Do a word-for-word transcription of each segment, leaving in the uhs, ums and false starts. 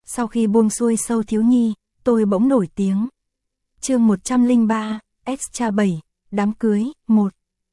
Sau khi buông xuôi Sâu thiếu nhi, tôi bỗng nổi tiếng. Chương một trăm lẻ ba, Extra bảy, đám cưới, một.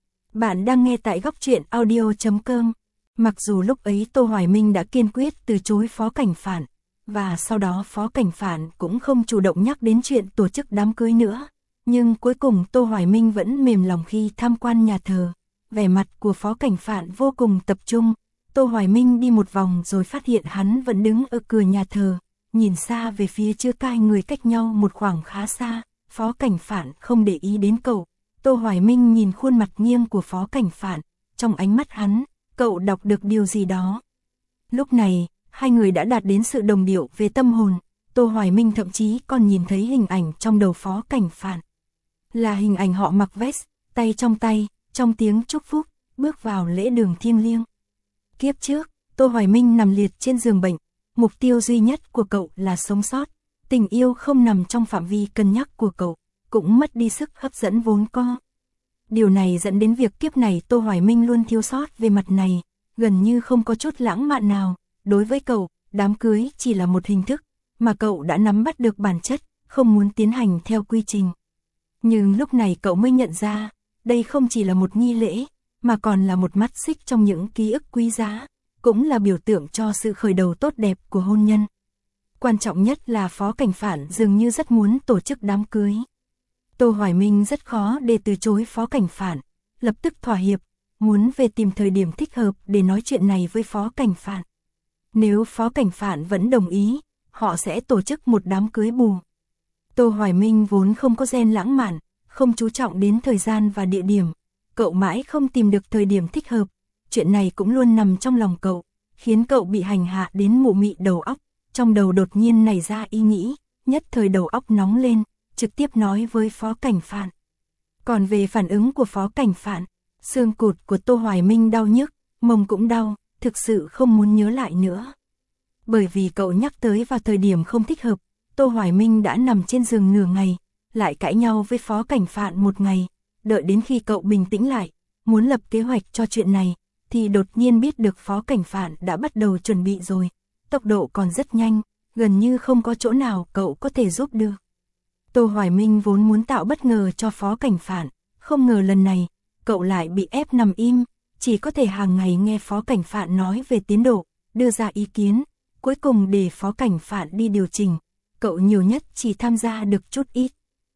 Bạn đang nghe tại góc truyện audio chấm com. Mặc dù lúc ấy Tô Hoài Minh đã kiên quyết từ chối Phó Cảnh Phạn, và sau đó Phó Cảnh Phạn cũng không chủ động nhắc đến chuyện tổ chức đám cưới nữa, nhưng cuối cùng Tô Hoài Minh vẫn mềm lòng khi tham quan nhà thờ. Vẻ mặt của Phó Cảnh Phạn vô cùng tập trung. Tô Hoài Minh đi một vòng rồi phát hiện hắn vẫn đứng ở cửa nhà thờ, nhìn xa về phía chưa cai người cách nhau một khoảng khá xa. Phó Cảnh Phạn không để ý đến cậu. Tô Hoài Minh nhìn khuôn mặt nghiêng của Phó Cảnh Phạn, trong ánh mắt hắn, cậu đọc được điều gì đó. Lúc này, hai người đã đạt đến sự đồng điệu về tâm hồn. Tô Hoài Minh thậm chí còn nhìn thấy hình ảnh trong đầu Phó Cảnh Phạn. Là hình ảnh họ mặc vest, tay trong tay, trong tiếng chúc phúc, bước vào lễ đường thiêng liêng. Kiếp trước, Tô Hoài Minh nằm liệt trên giường bệnh, mục tiêu duy nhất của cậu là sống sót. Tình yêu không nằm trong phạm vi cân nhắc của cậu, cũng mất đi sức hấp dẫn vốn có. Điều này dẫn đến việc kiếp này Tô Hoài Minh luôn thiếu sót về mặt này, gần như không có chút lãng mạn nào. Đối với cậu, đám cưới chỉ là một hình thức, mà cậu đã nắm bắt được bản chất, không muốn tiến hành theo quy trình. Nhưng lúc này cậu mới nhận ra, đây không chỉ là một nghi lễ, mà còn là một mắt xích trong những ký ức quý giá, cũng là biểu tượng cho sự khởi đầu tốt đẹp của hôn nhân. Quan trọng nhất là Phó Cảnh Phạn dường như rất muốn tổ chức đám cưới. Tô Hoài Minh rất khó để từ chối Phó Cảnh Phạn, lập tức thỏa hiệp, muốn về tìm thời điểm thích hợp để nói chuyện này với Phó Cảnh Phạn. Nếu Phó Cảnh Phạn vẫn đồng ý, họ sẽ tổ chức một đám cưới bù. Tô Hoài Minh vốn không có gen lãng mạn, không chú trọng đến thời gian và địa điểm, cậu mãi không tìm được thời điểm thích hợp. Chuyện này cũng luôn nằm trong lòng cậu, khiến cậu bị hành hạ đến mụ mị đầu óc. Trong đầu đột nhiên nảy ra ý nghĩ, nhất thời đầu óc nóng lên, trực tiếp nói với Phó Cảnh Phạn. Còn về phản ứng của Phó Cảnh Phạn, xương cụt của Tô Hoài Minh đau nhức, mông cũng đau, thực sự không muốn nhớ lại nữa. Bởi vì cậu nhắc tới vào thời điểm không thích hợp, Tô Hoài Minh đã nằm trên giường nửa ngày, lại cãi nhau với Phó Cảnh Phạn một ngày, đợi đến khi cậu bình tĩnh lại, muốn lập kế hoạch cho chuyện này, thì đột nhiên biết được Phó Cảnh Phạn đã bắt đầu chuẩn bị rồi. Tốc độ còn rất nhanh, gần như không có chỗ nào cậu có thể giúp được. Tô Hoài Minh vốn muốn tạo bất ngờ cho Phó Cảnh Phạn, không ngờ lần này, cậu lại bị ép nằm im, chỉ có thể hàng ngày nghe Phó Cảnh Phạn nói về tiến độ, đưa ra ý kiến, cuối cùng để Phó Cảnh Phạn đi điều chỉnh, cậu nhiều nhất chỉ tham gia được chút ít.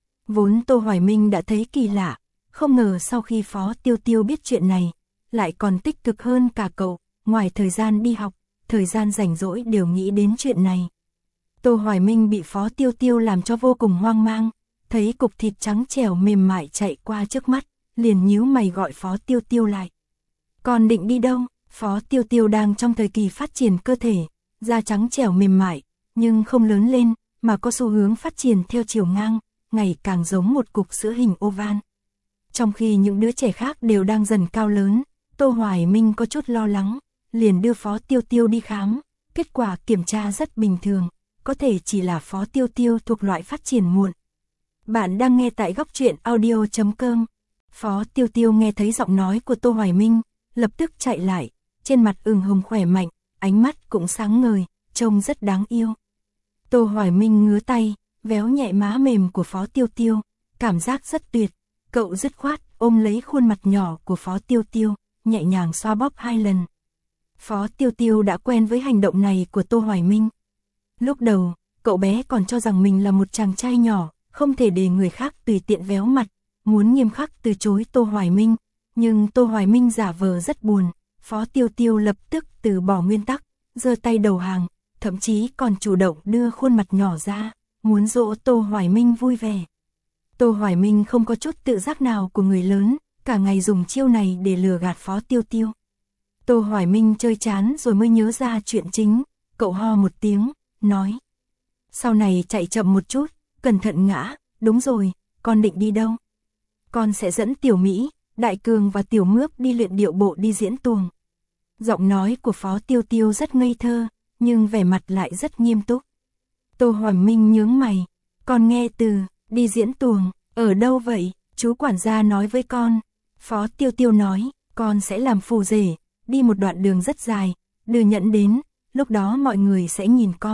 Vốn Tô Hoài Minh đã thấy kỳ lạ, không ngờ sau khi Phó Tiêu Tiêu biết chuyện này, lại còn tích cực hơn cả cậu, ngoài thời gian đi học, thời gian rảnh rỗi đều nghĩ đến chuyện này. Tô Hoài Minh bị Phó Tiêu Tiêu làm cho vô cùng hoang mang, thấy cục thịt trắng trẻo mềm mại chạy qua trước mắt, liền nhíu mày gọi Phó Tiêu Tiêu lại. Còn định đi đâu? Phó Tiêu Tiêu đang trong thời kỳ phát triển cơ thể, da trắng trẻo mềm mại, nhưng không lớn lên, mà có xu hướng phát triển theo chiều ngang, ngày càng giống một cục sữa hình oval. Trong khi những đứa trẻ khác đều đang dần cao lớn, Tô Hoài Minh có chút lo lắng, liền đưa Phó Tiêu Tiêu đi khám, kết quả kiểm tra rất bình thường, có thể chỉ là Phó Tiêu Tiêu thuộc loại phát triển muộn. Bạn đang nghe tại góc truyện audio chấm com. Phó Tiêu Tiêu nghe thấy giọng nói của Tô Hoài Minh, lập tức chạy lại, trên mặt ửng hồng khỏe mạnh, ánh mắt cũng sáng ngời, trông rất đáng yêu. Tô Hoài Minh ngứa tay, véo nhẹ má mềm của Phó Tiêu Tiêu, cảm giác rất tuyệt, cậu dứt khoát ôm lấy khuôn mặt nhỏ của Phó Tiêu Tiêu, nhẹ nhàng xoa bóp hai lần. Phó Tiêu Tiêu đã quen với hành động này của Tô Hoài Minh. Lúc đầu, cậu bé còn cho rằng mình là một chàng trai nhỏ, không thể để người khác tùy tiện véo mặt, muốn nghiêm khắc từ chối Tô Hoài Minh, nhưng Tô Hoài Minh giả vờ rất buồn, Phó Tiêu Tiêu lập tức từ bỏ nguyên tắc, giơ tay đầu hàng, thậm chí còn chủ động đưa khuôn mặt nhỏ ra, muốn dỗ Tô Hoài Minh vui vẻ. Tô Hoài Minh không có chút tự giác nào của người lớn, cả ngày dùng chiêu này để lừa gạt Phó Tiêu Tiêu. Tô Hoài Minh chơi chán rồi mới nhớ ra chuyện chính, cậu ho một tiếng, nói. Sau này chạy chậm một chút, cẩn thận ngã, đúng rồi, con định đi đâu? Con sẽ dẫn Tiểu Mỹ, Đại Cường và Tiểu Mướp đi luyện điệu bộ đi diễn tuồng. Giọng nói của Phó Tiêu Tiêu rất ngây thơ, nhưng vẻ mặt lại rất nghiêm túc. Tô Hoài Minh nhướng mày, con nghe từ, đi diễn tuồng, ở đâu vậy? Chú quản gia nói với con. Phó Tiêu Tiêu nói, con sẽ làm phù rể, đi một đoạn đường rất dài, đưa nhẫn đến, lúc đó mọi người sẽ nhìn con,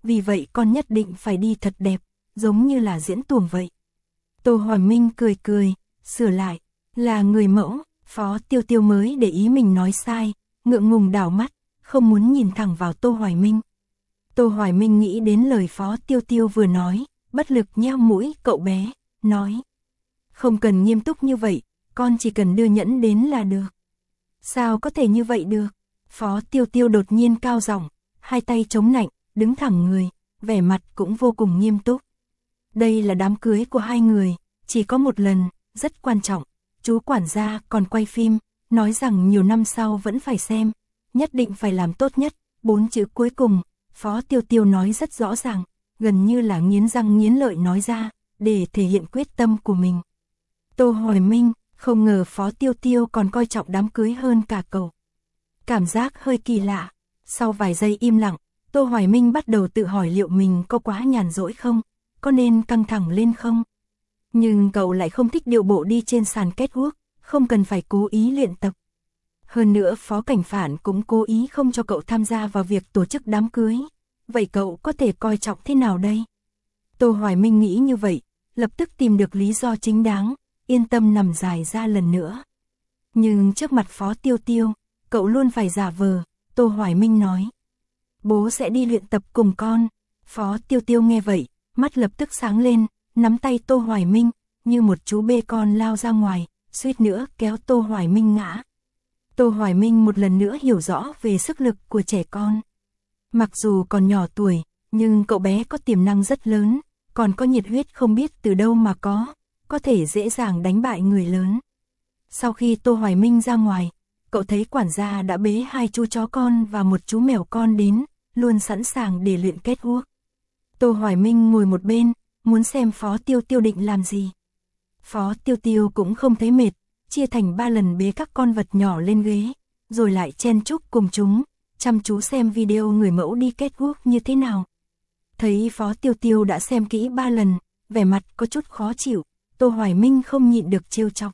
vì vậy con nhất định phải đi thật đẹp, giống như là diễn tuồng vậy. Tô Hoài Minh cười cười, sửa lại, là người mẫu. Phó Tiêu Tiêu mới để ý mình nói sai, ngượng ngùng đảo mắt, không muốn nhìn thẳng vào Tô Hoài Minh. Tô Hoài Minh nghĩ đến lời Phó Tiêu Tiêu vừa nói, bất lực nheo mũi cậu bé, nói. Không cần nghiêm túc như vậy, con chỉ cần đưa nhẫn đến là được. Sao có thể như vậy được? Phó Tiêu Tiêu đột nhiên cao giọng, hai tay chống nạnh, đứng thẳng người, vẻ mặt cũng vô cùng nghiêm túc. Đây là đám cưới của hai người, chỉ có một lần, rất quan trọng. Chú quản gia còn quay phim, nói rằng nhiều năm sau vẫn phải xem, nhất định phải làm tốt nhất. Bốn chữ cuối cùng, Phó Tiêu Tiêu nói rất rõ ràng, gần như là nghiến răng nghiến lợi nói ra, để thể hiện quyết tâm của mình. Tô Hoài Minh, không ngờ Phó Tiêu Tiêu còn coi trọng đám cưới hơn cả cậu. Cảm giác hơi kỳ lạ. Sau vài giây im lặng, Tô Hoài Minh bắt đầu tự hỏi liệu mình có quá nhàn rỗi không, có nên căng thẳng lên không. Nhưng cậu lại không thích điệu bộ đi trên sàn catwalk, không cần phải cố ý luyện tập. Hơn nữa Phó Cảnh Phản cũng cố ý không cho cậu tham gia vào việc tổ chức đám cưới. Vậy cậu có thể coi trọng thế nào đây? Tô Hoài Minh nghĩ như vậy, lập tức tìm được lý do chính đáng, yên tâm nằm dài ra lần nữa. Nhưng trước mặt Phó Tiêu Tiêu, cậu luôn phải giả vờ. Tô Hoài Minh nói, bố sẽ đi luyện tập cùng con. Phó Tiêu Tiêu nghe vậy, mắt lập tức sáng lên, nắm tay Tô Hoài Minh, như một chú bê con lao ra ngoài, suýt nữa kéo Tô Hoài Minh ngã. Tô Hoài Minh một lần nữa hiểu rõ về sức lực của trẻ con. Mặc dù còn nhỏ tuổi, nhưng cậu bé có tiềm năng rất lớn, còn có nhiệt huyết không biết từ đâu mà có, có thể dễ dàng đánh bại người lớn. Sau khi Tô Hoài Minh ra ngoài, cậu thấy quản gia đã bế hai chú chó con và một chú mèo con đến, luôn sẵn sàng để luyện catwalk. Tô Hoài Minh ngồi một bên, muốn xem Phó Tiêu Tiêu định làm gì. Phó Tiêu Tiêu cũng không thấy mệt, chia thành ba lần bế các con vật nhỏ lên ghế, rồi lại chen chúc cùng chúng, chăm chú xem video người mẫu đi catwalk như thế nào. Thấy Phó Tiêu Tiêu đã xem kỹ ba lần, vẻ mặt có chút khó chịu, Tô Hoài Minh không nhịn được trêu chọc.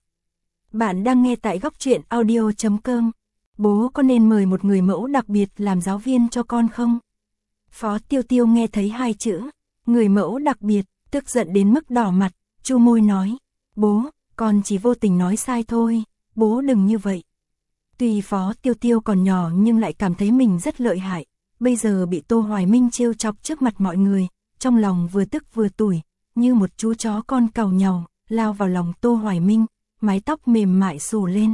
Bạn đang nghe tại góc truyện audio chấm com. Bố có nên mời một người mẫu đặc biệt làm giáo viên cho con không? Phó Tiêu Tiêu nghe thấy hai chữ, người mẫu đặc biệt, tức giận đến mức đỏ mặt, chu môi nói, bố, con chỉ vô tình nói sai thôi, bố đừng như vậy. Tuy Phó Tiêu Tiêu còn nhỏ nhưng lại cảm thấy mình rất lợi hại, bây giờ bị Tô Hoài Minh trêu chọc trước mặt mọi người, trong lòng vừa tức vừa tủi, như một chú chó con càu nhàu, lao vào lòng Tô Hoài Minh, mái tóc mềm mại xù lên.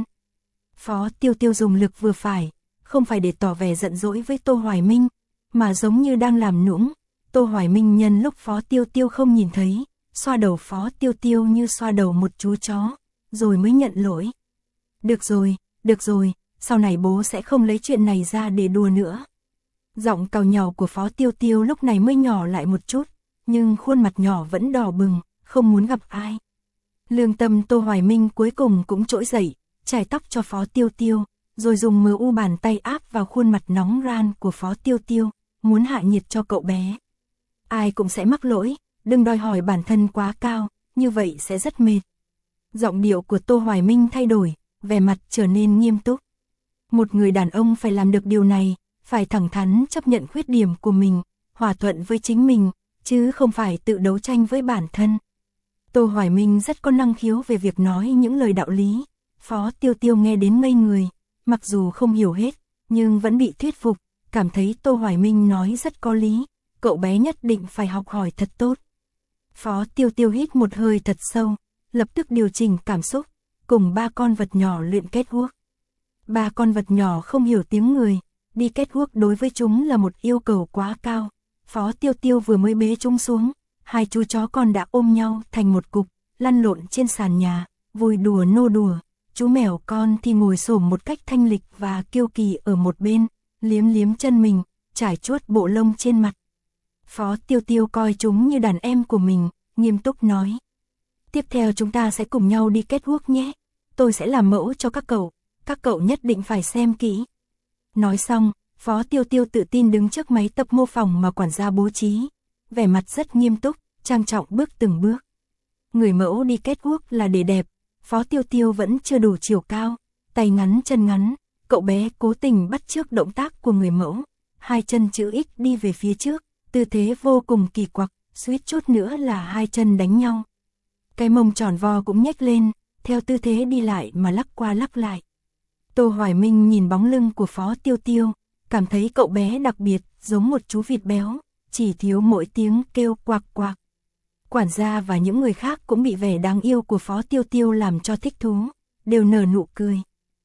Phó Tiêu Tiêu dùng lực vừa phải, không phải để tỏ vẻ giận dỗi với Tô Hoài Minh, mà giống như đang làm nũng. Tô Hoài Minh nhân lúc Phó Tiêu Tiêu không nhìn thấy, xoa đầu Phó Tiêu Tiêu như xoa đầu một chú chó, rồi mới nhận lỗi. Được rồi, được rồi, sau này bố sẽ không lấy chuyện này ra để đùa nữa. Giọng càu nhàu của Phó Tiêu Tiêu lúc này mới nhỏ lại một chút, nhưng khuôn mặt nhỏ vẫn đỏ bừng, không muốn gặp ai. Lương tâm Tô Hoài Minh cuối cùng cũng trỗi dậy, chải tóc cho Phó Tiêu Tiêu, rồi dùng mờ u bàn tay áp vào khuôn mặt nóng ran của Phó Tiêu Tiêu, muốn hạ nhiệt cho cậu bé. Ai cũng sẽ mắc lỗi, đừng đòi hỏi bản thân quá cao, như vậy sẽ rất mệt. Giọng điệu của Tô Hoài Minh thay đổi, vẻ mặt trở nên nghiêm túc. Một người đàn ông phải làm được điều này, phải thẳng thắn chấp nhận khuyết điểm của mình, hòa thuận với chính mình, chứ không phải tự đấu tranh với bản thân. Tô Hoài Minh rất có năng khiếu về việc nói những lời đạo lý. Phó Tiêu Tiêu nghe đến ngây người, mặc dù không hiểu hết, nhưng vẫn bị thuyết phục, cảm thấy Tô Hoài Minh nói rất có lý, cậu bé nhất định phải học hỏi thật tốt. Phó Tiêu Tiêu hít một hơi thật sâu, lập tức điều chỉnh cảm xúc, cùng ba con vật nhỏ luyện catwalk. Ba con vật nhỏ không hiểu tiếng người, đi catwalk đối với chúng là một yêu cầu quá cao. Phó Tiêu Tiêu vừa mới bế chúng xuống, hai chú chó con đã ôm nhau thành một cục, lăn lộn trên sàn nhà, vui đùa nô đùa. Chú mèo con thì ngồi xổm một cách thanh lịch và kiêu kỳ ở một bên, liếm liếm chân mình, trải chuốt bộ lông trên mặt. Phó Tiêu Tiêu coi chúng như đàn em của mình, nghiêm túc nói. Tiếp theo chúng ta sẽ cùng nhau đi catwalk nhé. Tôi sẽ làm mẫu cho các cậu, các cậu nhất định phải xem kỹ. Nói xong, Phó Tiêu Tiêu tự tin đứng trước máy tập mô phỏng mà quản gia bố trí, vẻ mặt rất nghiêm túc, trang trọng bước từng bước. Người mẫu đi catwalk là để đẹp. Phó Tiêu Tiêu vẫn chưa đủ chiều cao, tay ngắn chân ngắn, cậu bé cố tình bắt chước động tác của người mẫu, hai chân chữ X đi về phía trước, tư thế vô cùng kỳ quặc, suýt chút nữa là hai chân đánh nhau. Cái mông tròn vo cũng nhếch lên, theo tư thế đi lại mà lắc qua lắc lại. Tô Hoài Minh nhìn bóng lưng của Phó Tiêu Tiêu, cảm thấy cậu bé đặc biệt, giống một chú vịt béo, chỉ thiếu mỗi tiếng kêu quạc quạc. Quản gia và những người khác cũng bị vẻ đáng yêu của Phó Tiêu Tiêu làm cho thích thú, đều nở nụ cười.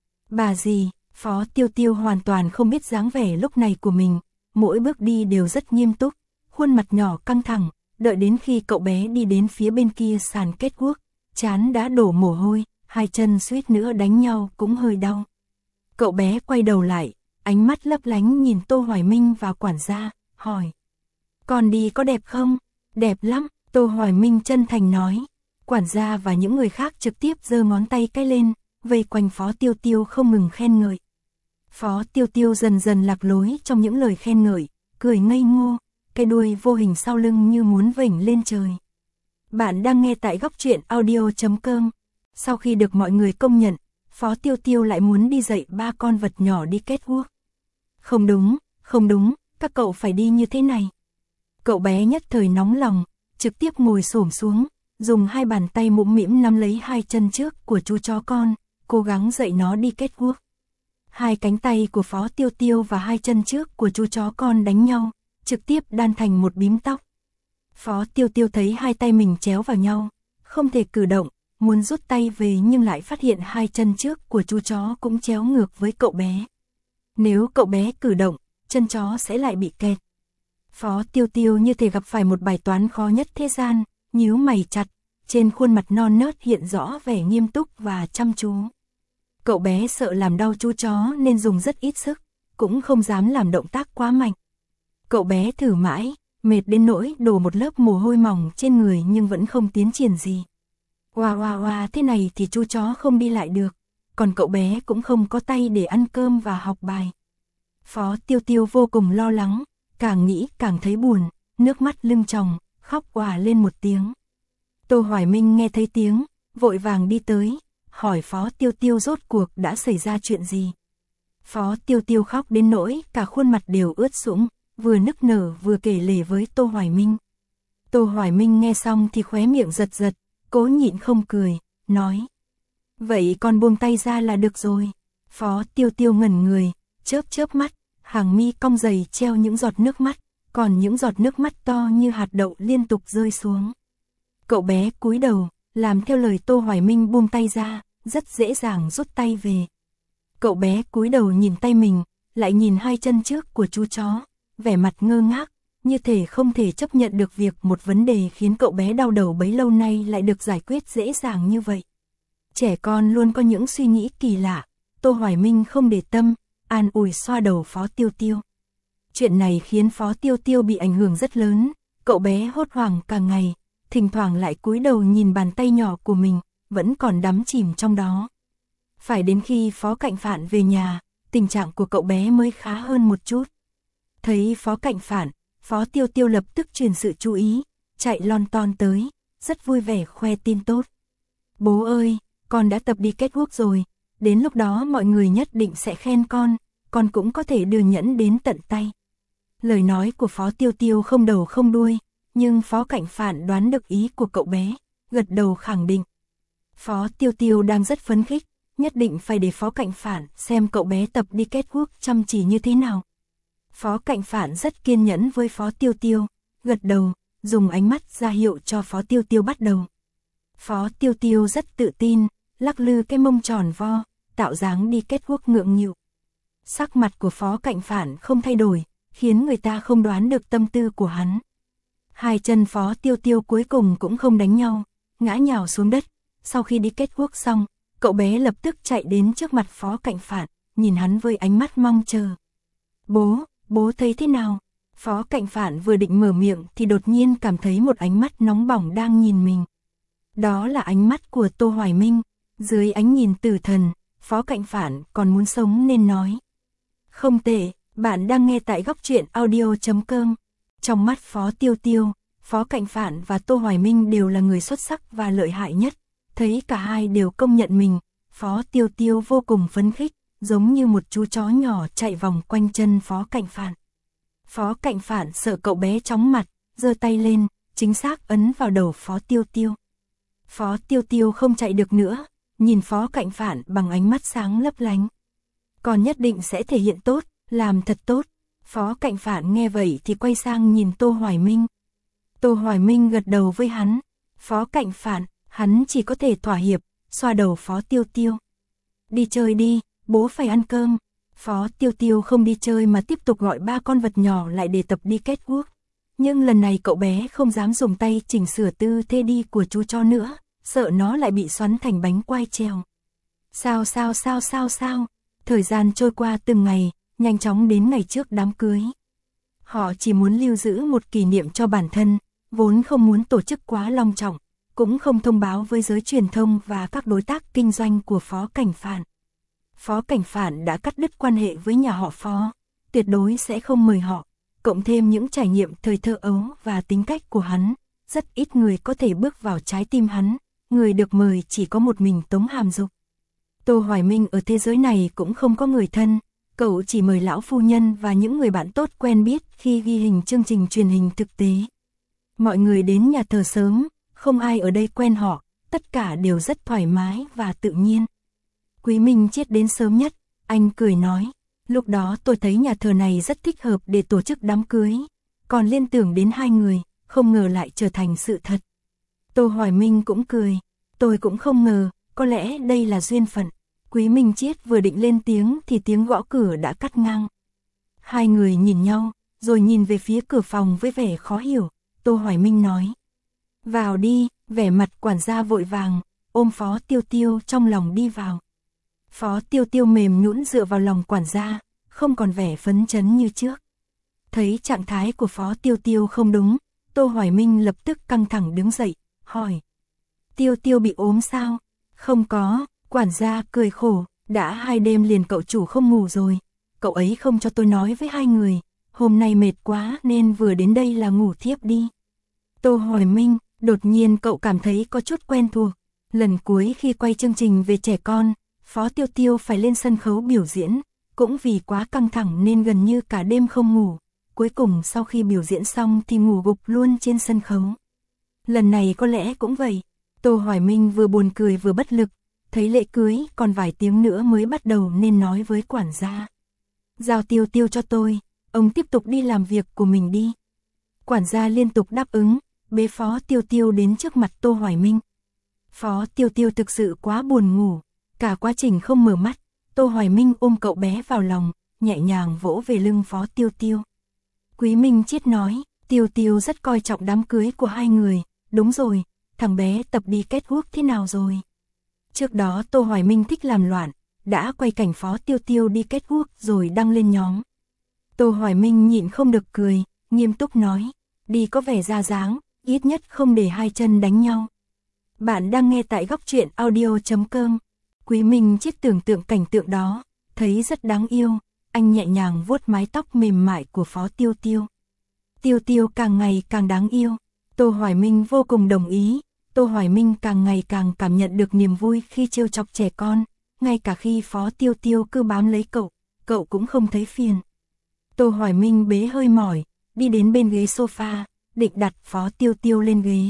Bà gì, Phó Tiêu Tiêu hoàn toàn không biết dáng vẻ lúc này của mình, mỗi bước đi đều rất nghiêm túc, khuôn mặt nhỏ căng thẳng, đợi đến khi cậu bé đi đến phía bên kia sàn kết guốc, trán đã đổ mồ hôi, hai chân suýt nữa đánh nhau cũng hơi đau. Cậu bé quay đầu lại, ánh mắt lấp lánh nhìn Tô Hoài Minh và quản gia, hỏi. Con đi có đẹp không? Đẹp lắm, Tô Hoài Minh chân thành nói. Quản gia và những người khác trực tiếp giơ ngón tay cái lên, vây quanh Phó Tiêu Tiêu không ngừng khen ngợi. Phó Tiêu Tiêu dần dần lạc lối trong những lời khen ngợi, cười ngây ngô, cái đuôi vô hình sau lưng như muốn vểnh lên trời. Bạn đang nghe tại góc truyện audio chấm com. Sau khi được mọi người công nhận, Phó Tiêu Tiêu lại muốn đi dạy ba con vật nhỏ đi kết guốc. Không đúng, không đúng, các cậu phải đi như thế này. Cậu bé nhất thời nóng lòng, trực tiếp ngồi xổm xuống, dùng hai bàn tay mũm mĩm nắm lấy hai chân trước của chú chó con, cố gắng dạy nó đi kết guốc. Hai cánh tay của Phó Tiêu Tiêu và hai chân trước của chú chó con đánh nhau, trực tiếp đan thành một bím tóc. Phó Tiêu Tiêu thấy hai tay mình chéo vào nhau, không thể cử động, muốn rút tay về nhưng lại phát hiện hai chân trước của chú chó cũng chéo ngược với cậu bé. Nếu cậu bé cử động, chân chó sẽ lại bị kẹt. Phó Tiêu Tiêu như thể gặp phải một bài toán khó nhất thế gian, nhíu mày chặt, trên khuôn mặt non nớt hiện rõ vẻ nghiêm túc và chăm chú. Cậu bé sợ làm đau chú chó nên dùng rất ít sức, cũng không dám làm động tác quá mạnh. Cậu bé thử mãi, mệt đến nỗi đổ một lớp mồ hôi mỏng trên người nhưng vẫn không tiến triển gì. Oa oa oa, thế này thì chú chó không đi lại được, còn cậu bé cũng không có tay để ăn cơm và học bài. Phó Tiêu Tiêu vô cùng lo lắng, càng nghĩ càng thấy buồn, nước mắt lưng tròng, khóc òa lên một tiếng. Tô Hoài Minh nghe thấy tiếng, vội vàng đi tới, hỏi Phó Tiêu Tiêu rốt cuộc đã xảy ra chuyện gì. Phó Tiêu Tiêu khóc đến nỗi cả khuôn mặt đều ướt sũng, vừa nức nở vừa kể lể với Tô Hoài Minh. Tô Hoài Minh nghe xong thì khóe miệng giật giật, cố nhịn không cười, nói. Vậy con buông tay ra là được rồi. Phó Tiêu Tiêu ngẩn người, chớp chớp mắt, hàng mi cong dày treo những giọt nước mắt, còn những giọt nước mắt to như hạt đậu liên tục rơi xuống. Cậu bé cúi đầu, làm theo lời Tô Hoài Minh buông tay ra, rất dễ dàng rút tay về. Cậu bé cúi đầu nhìn tay mình, lại nhìn hai chân trước của chú chó, vẻ mặt ngơ ngác, như thể không thể chấp nhận được việc một vấn đề khiến cậu bé đau đầu bấy lâu nay lại được giải quyết dễ dàng như vậy. Trẻ con luôn có những suy nghĩ kỳ lạ, Tô Hoài Minh không để tâm, an ủi xoa đầu Phó Tiêu Tiêu. Chuyện này khiến Phó Tiêu Tiêu bị ảnh hưởng rất lớn, cậu bé hốt hoảng cả ngày, thỉnh thoảng lại cúi đầu nhìn bàn tay nhỏ của mình, vẫn còn đắm chìm trong đó. Phải đến khi Phó Cạnh Phạn về nhà, tình trạng của cậu bé mới khá hơn một chút. Thấy Phó Cạnh Phạn, Phó Tiêu Tiêu lập tức truyền sự chú ý, chạy lon ton tới, rất vui vẻ khoe tin tốt. Bố ơi, con đã tập đi kết guốc rồi, đến lúc đó mọi người nhất định sẽ khen con, con cũng có thể đưa nhẫn đến tận tay. Lời nói của Phó Tiêu Tiêu không đầu không đuôi, nhưng Phó Cạnh Phạn đoán được ý của cậu bé, gật đầu khẳng định. Phó Tiêu Tiêu đang rất phấn khích, nhất định phải để Phó Cạnh Phạn xem cậu bé tập đi kết guốc chăm chỉ như thế nào. Phó Cạnh Phạn rất kiên nhẫn với Phó Tiêu Tiêu, gật đầu, dùng ánh mắt ra hiệu cho Phó Tiêu Tiêu bắt đầu. Phó Tiêu Tiêu rất tự tin, lắc lư cái mông tròn vo, tạo dáng đi kết guốc ngượng nghịu. Sắc mặt của Phó Cạnh Phạn không thay đổi, khiến người ta không đoán được tâm tư của hắn. Hai chân Phó Tiêu Tiêu cuối cùng cũng không đánh nhau, ngã nhào xuống đất. Sau khi đi kết guốc xong, cậu bé lập tức chạy đến trước mặt Phó Cạnh Phạn, nhìn hắn với ánh mắt mong chờ. Bố, bố thấy thế nào? Phó Cạnh Phạn vừa định mở miệng thì đột nhiên cảm thấy một ánh mắt nóng bỏng đang nhìn mình. Đó là ánh mắt của Tô Hoài Minh, dưới ánh nhìn tử thần, Phó Cạnh Phạn còn muốn sống nên nói. Không tệ, bạn đang nghe tại góc truyện audio chấm com. Trong mắt Phó Tiêu Tiêu, Phó Cạnh Phạn và Tô Hoài Minh đều là người xuất sắc và lợi hại nhất. Thấy cả hai đều công nhận mình, Phó Tiêu Tiêu vô cùng phấn khích, giống như một chú chó nhỏ chạy vòng quanh chân Phó Cạnh Phạn. Phó Cạnh Phản sợ cậu bé chóng mặt, giơ tay lên, chính xác ấn vào đầu Phó Tiêu Tiêu. Phó Tiêu Tiêu không chạy được nữa, nhìn Phó Cạnh Phản bằng ánh mắt sáng lấp lánh. Còn nhất định sẽ thể hiện tốt, làm thật tốt. Phó Cạnh Phản nghe vậy thì quay sang nhìn Tô Hoài Minh. Tô Hoài Minh gật đầu với hắn. Phó Cạnh Phản, hắn chỉ có thể thỏa hiệp, xoa đầu Phó Tiêu Tiêu. Đi chơi đi, bố phải ăn cơm. Phó Tiêu Tiêu không đi chơi mà tiếp tục gọi ba con vật nhỏ lại để tập đi catwalk. Nhưng lần này cậu bé không dám dùng tay chỉnh sửa tư thế đi của chú chó nữa, sợ nó lại bị xoắn thành bánh quai treo. Sao sao sao sao sao, thời gian trôi qua từng ngày, nhanh chóng đến ngày trước đám cưới. Họ chỉ muốn lưu giữ một kỷ niệm cho bản thân, vốn không muốn tổ chức quá long trọng, cũng không thông báo với giới truyền thông và các đối tác kinh doanh của Phó Cạnh Phản. Phó Cạnh Phản đã cắt đứt quan hệ với nhà họ Phó, tuyệt đối sẽ không mời họ, cộng thêm những trải nghiệm thời thơ ấu và tính cách của hắn, rất ít người có thể bước vào trái tim hắn, người được mời chỉ có một mình Tống Hàm Dục. Tô Hoài Minh ở thế giới này cũng không có người thân, cậu chỉ mời lão phu nhân và những người bạn tốt quen biết khi ghi hình chương trình truyền hình thực tế. Mọi người đến nhà thờ sớm, không ai ở đây quen họ, tất cả đều rất thoải mái và tự nhiên. Quý Minh Chiết đến sớm nhất, anh cười nói, lúc đó tôi thấy nhà thờ này rất thích hợp để tổ chức đám cưới, còn liên tưởng đến hai người, không ngờ lại trở thành sự thật. Tô Hoài Minh cũng cười, tôi cũng không ngờ, có lẽ đây là duyên phận. Quý Minh Chiết vừa định lên tiếng thì tiếng gõ cửa đã cắt ngang. Hai người nhìn nhau, rồi nhìn về phía cửa phòng với vẻ khó hiểu. Tô Hoài Minh nói, vào đi, vẻ mặt quản gia vội vàng, ôm Phó Tiêu Tiêu trong lòng đi vào. Phó Tiêu Tiêu mềm nhũn dựa vào lòng quản gia, không còn vẻ phấn chấn như trước. Thấy trạng thái của Phó Tiêu Tiêu không đúng, Tô Hoài Minh lập tức căng thẳng đứng dậy, hỏi. Tiêu Tiêu bị ốm sao? Không có, quản gia cười khổ, đã hai đêm liền cậu chủ không ngủ rồi. Cậu ấy không cho tôi nói với hai người, hôm nay mệt quá nên vừa đến đây là ngủ thiếp đi. Tô Hoài Minh, đột nhiên cậu cảm thấy có chút quen thuộc. Lần cuối khi quay chương trình về trẻ con, Phó Tiêu Tiêu phải lên sân khấu biểu diễn, cũng vì quá căng thẳng nên gần như cả đêm không ngủ. Cuối cùng sau khi biểu diễn xong thì ngủ gục luôn trên sân khấu. Lần này có lẽ cũng vậy. Tô Hoài Minh vừa buồn cười vừa bất lực, thấy lễ cưới còn vài tiếng nữa mới bắt đầu nên nói với quản gia. Giao Tiêu Tiêu cho tôi, ông tiếp tục đi làm việc của mình đi. Quản gia liên tục đáp ứng, bế Phó Tiêu Tiêu đến trước mặt Tô Hoài Minh. Phó Tiêu Tiêu thực sự quá buồn ngủ, cả quá trình không mở mắt, Tô Hoài Minh ôm cậu bé vào lòng, nhẹ nhàng vỗ về lưng Phó Tiêu Tiêu. Quý Minh Chiết nói, Tiêu Tiêu rất coi trọng đám cưới của hai người, đúng rồi, thằng bé tập đi catwalk thế nào rồi? Trước đó Tô Hoài Minh thích làm loạn, đã quay cảnh Phó Tiêu Tiêu đi catwalk rồi đăng lên nhóm. Tô Hoài Minh nhịn không được cười, nghiêm túc nói, đi có vẻ ra dáng, ít nhất không để hai chân đánh nhau. Bạn đang nghe tại góc truyện audio chấm com. Quý Minh Chiết tưởng tượng cảnh tượng đó, thấy rất đáng yêu, anh nhẹ nhàng vuốt mái tóc mềm mại của Phó Tiêu Tiêu. Tiêu Tiêu càng ngày càng đáng yêu, Tô Hoài Minh vô cùng đồng ý, Tô Hoài Minh càng ngày càng cảm nhận được niềm vui khi trêu chọc trẻ con, ngay cả khi Phó Tiêu Tiêu cứ bám lấy cậu, cậu cũng không thấy phiền. Tô Hoài Minh bế hơi mỏi, đi đến bên ghế sofa, định đặt Phó Tiêu Tiêu lên ghế.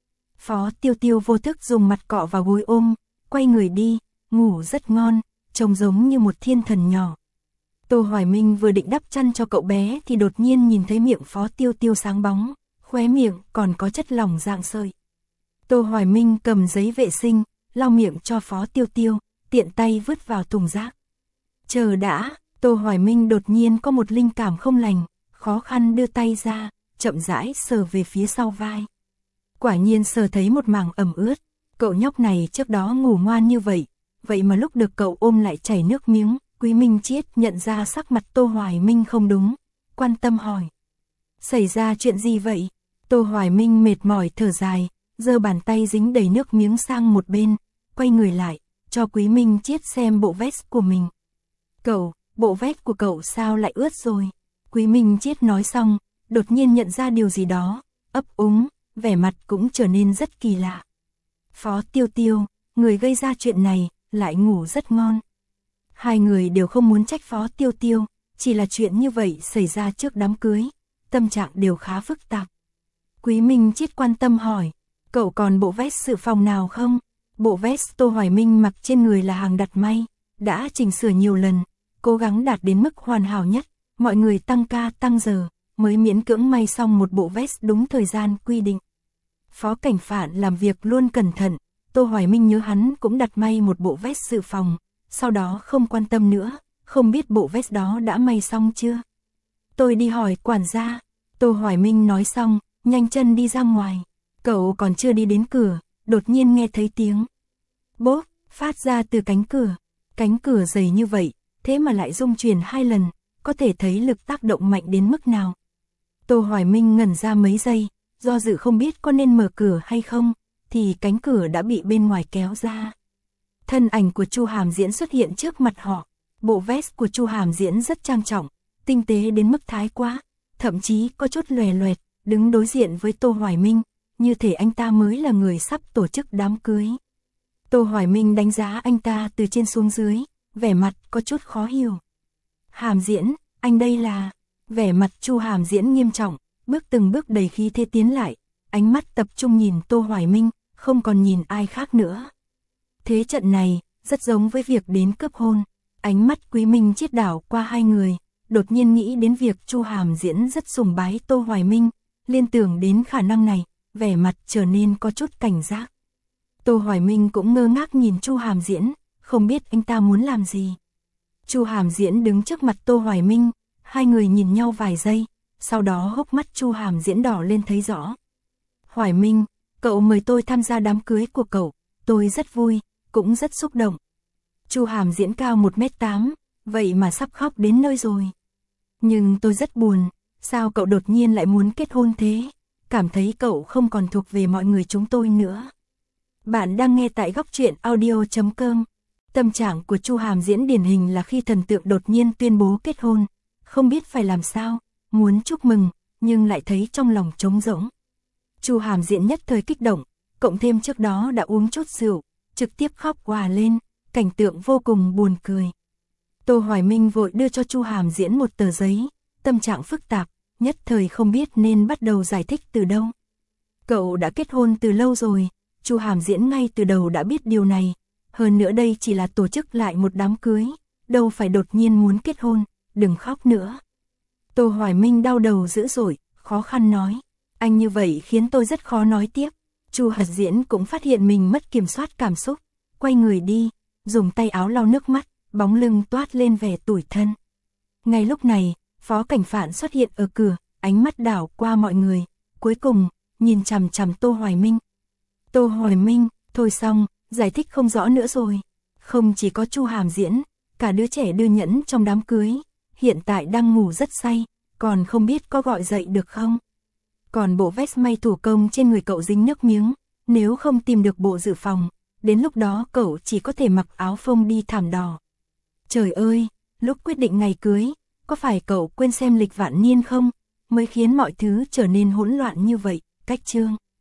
Phó Tiêu Tiêu vô thức dùng mặt cọ vào gối ôm, quay người đi, ngủ rất ngon, trông giống như một thiên thần nhỏ. Tô Hoài Minh vừa định đắp chăn cho cậu bé thì đột nhiên nhìn thấy miệng Phó Tiêu Tiêu sáng bóng, khóe miệng còn có chất lỏng rạng sợi. Tô Hoài Minh cầm giấy vệ sinh, lau miệng cho Phó Tiêu Tiêu, tiện tay vứt vào thùng rác. Chờ đã, Tô Hoài Minh đột nhiên có một linh cảm không lành, khó khăn đưa tay ra, chậm rãi sờ về phía sau vai. Quả nhiên sờ thấy một mảng ẩm ướt, cậu nhóc này trước đó ngủ ngoan như vậy, vậy mà lúc được cậu ôm lại chảy nước miếng. Quý Minh Chiết nhận ra sắc mặt Tô Hoài Minh không đúng, quan tâm hỏi. Xảy ra chuyện gì vậy? Tô Hoài Minh mệt mỏi thở dài, giơ bàn tay dính đầy nước miếng sang một bên, quay người lại, cho Quý Minh Chiết xem bộ vest của mình. Cậu, bộ vest của cậu sao lại ướt rồi? Quý Minh Chiết nói xong, đột nhiên nhận ra điều gì đó, ấp úng, vẻ mặt cũng trở nên rất kỳ lạ. Phó Tiêu Tiêu, người gây ra chuyện này, lại ngủ rất ngon. Hai người đều không muốn trách Phó Tiêu Tiêu, chỉ là chuyện như vậy xảy ra trước đám cưới, tâm trạng đều khá phức tạp. Quý Minh Chiết quan tâm hỏi, cậu còn bộ vest dự phòng nào không? Bộ vest Tô Hoài Minh mặc trên người là hàng đặt may, đã chỉnh sửa nhiều lần, cố gắng đạt đến mức hoàn hảo nhất, mọi người tăng ca tăng giờ, mới miễn cưỡng may xong một bộ vest đúng thời gian quy định. Phó Cảnh Phạn làm việc luôn cẩn thận, Tô Hoài Minh nhớ hắn cũng đặt may một bộ vest dự phòng, sau đó không quan tâm nữa, không biết bộ vest đó đã may xong chưa. Tôi đi hỏi quản gia, Tô Hoài Minh nói xong, nhanh chân đi ra ngoài. Cậu còn chưa đi đến cửa, đột nhiên nghe thấy tiếng bốp phát ra từ cánh cửa. Cánh cửa dày như vậy, thế mà lại rung chuyển hai lần, có thể thấy lực tác động mạnh đến mức nào. Tô Hoài Minh ngẩn ra mấy giây, do dự không biết có nên mở cửa hay không, thì cánh cửa đã bị bên ngoài kéo ra. Thân ảnh của Chu Hàm Diễn xuất hiện trước mặt họ. Bộ vest của Chu Hàm Diễn rất trang trọng, tinh tế đến mức thái quá, thậm chí có chút lòe loẹt, đứng đối diện với Tô Hoài Minh, như thể anh ta mới là người sắp tổ chức đám cưới. Tô Hoài Minh đánh giá anh ta từ trên xuống dưới, vẻ mặt có chút khó hiểu. Hàm Diễn, anh đây là... Vẻ mặt Chu Hàm Diễn nghiêm trọng, bước từng bước đầy khí thế tiến lại, ánh mắt tập trung nhìn Tô Hoài Minh, không còn nhìn ai khác nữa. Thế trận này, rất giống với việc đến cướp hôn. Ánh mắt Quý Minh Chiết đảo qua hai người, đột nhiên nghĩ đến việc Chu Hàm Diễn rất sùng bái Tô Hoài Minh, liên tưởng đến khả năng này, vẻ mặt trở nên có chút cảnh giác. Tô Hoài Minh cũng ngơ ngác nhìn Chu Hàm Diễn, không biết anh ta muốn làm gì. Chu Hàm Diễn đứng trước mặt Tô Hoài Minh, hai người nhìn nhau vài giây, sau đó hốc mắt Chu Hàm Diễn đỏ lên thấy rõ. Hoài Minh, cậu mời tôi tham gia đám cưới của cậu, tôi rất vui, cũng rất xúc động. Chu Hàm Diễn cao một mét tám, vậy mà sắp khóc đến nơi rồi. Nhưng tôi rất buồn, sao cậu đột nhiên lại muốn kết hôn thế? Cảm thấy cậu không còn thuộc về mọi người chúng tôi nữa. Bạn đang nghe tại góc truyện audio chấm com. Tâm trạng của Chu Hàm Diễn điển hình là khi thần tượng đột nhiên tuyên bố kết hôn, không biết phải làm sao, muốn chúc mừng, nhưng lại thấy trong lòng trống rỗng. Chu Hàm Diễn nhất thời kích động, cộng thêm trước đó đã uống chút rượu, trực tiếp khóc òa lên, cảnh tượng vô cùng buồn cười. Tô Hoài Minh vội đưa cho Chu Hàm Diễn một tờ giấy, tâm trạng phức tạp, nhất thời không biết nên bắt đầu giải thích từ đâu. Cậu đã kết hôn từ lâu rồi, Chu Hàm Diễn ngay từ đầu đã biết điều này, hơn nữa đây chỉ là tổ chức lại một đám cưới, đâu phải đột nhiên muốn kết hôn, đừng khóc nữa. Tô Hoài Minh đau đầu dữ dội, khó khăn nói, anh như vậy khiến tôi rất khó nói tiếp. Chu Hàm Diễn cũng phát hiện mình mất kiểm soát cảm xúc, quay người đi, dùng tay áo lau nước mắt, bóng lưng toát lên vẻ tủi thân. Ngay lúc này, Phó Cảnh Phạn xuất hiện ở cửa, ánh mắt đảo qua mọi người, cuối cùng, nhìn chằm chằm Tô Hoài Minh. Tô Hoài Minh, thôi xong, giải thích không rõ nữa rồi. Không chỉ có Chu Hàm Diễn, cả đứa trẻ đưa nhẫn trong đám cưới, hiện tại đang ngủ rất say, còn không biết có gọi dậy được không. Còn bộ vest may thủ công trên người cậu dính nước miếng, nếu không tìm được bộ dự phòng, đến lúc đó cậu chỉ có thể mặc áo phông đi thảm đỏ. Trời ơi, lúc quyết định ngày cưới, có phải cậu quên xem lịch vạn niên không, mới khiến mọi thứ trở nên hỗn loạn như vậy, cách chương.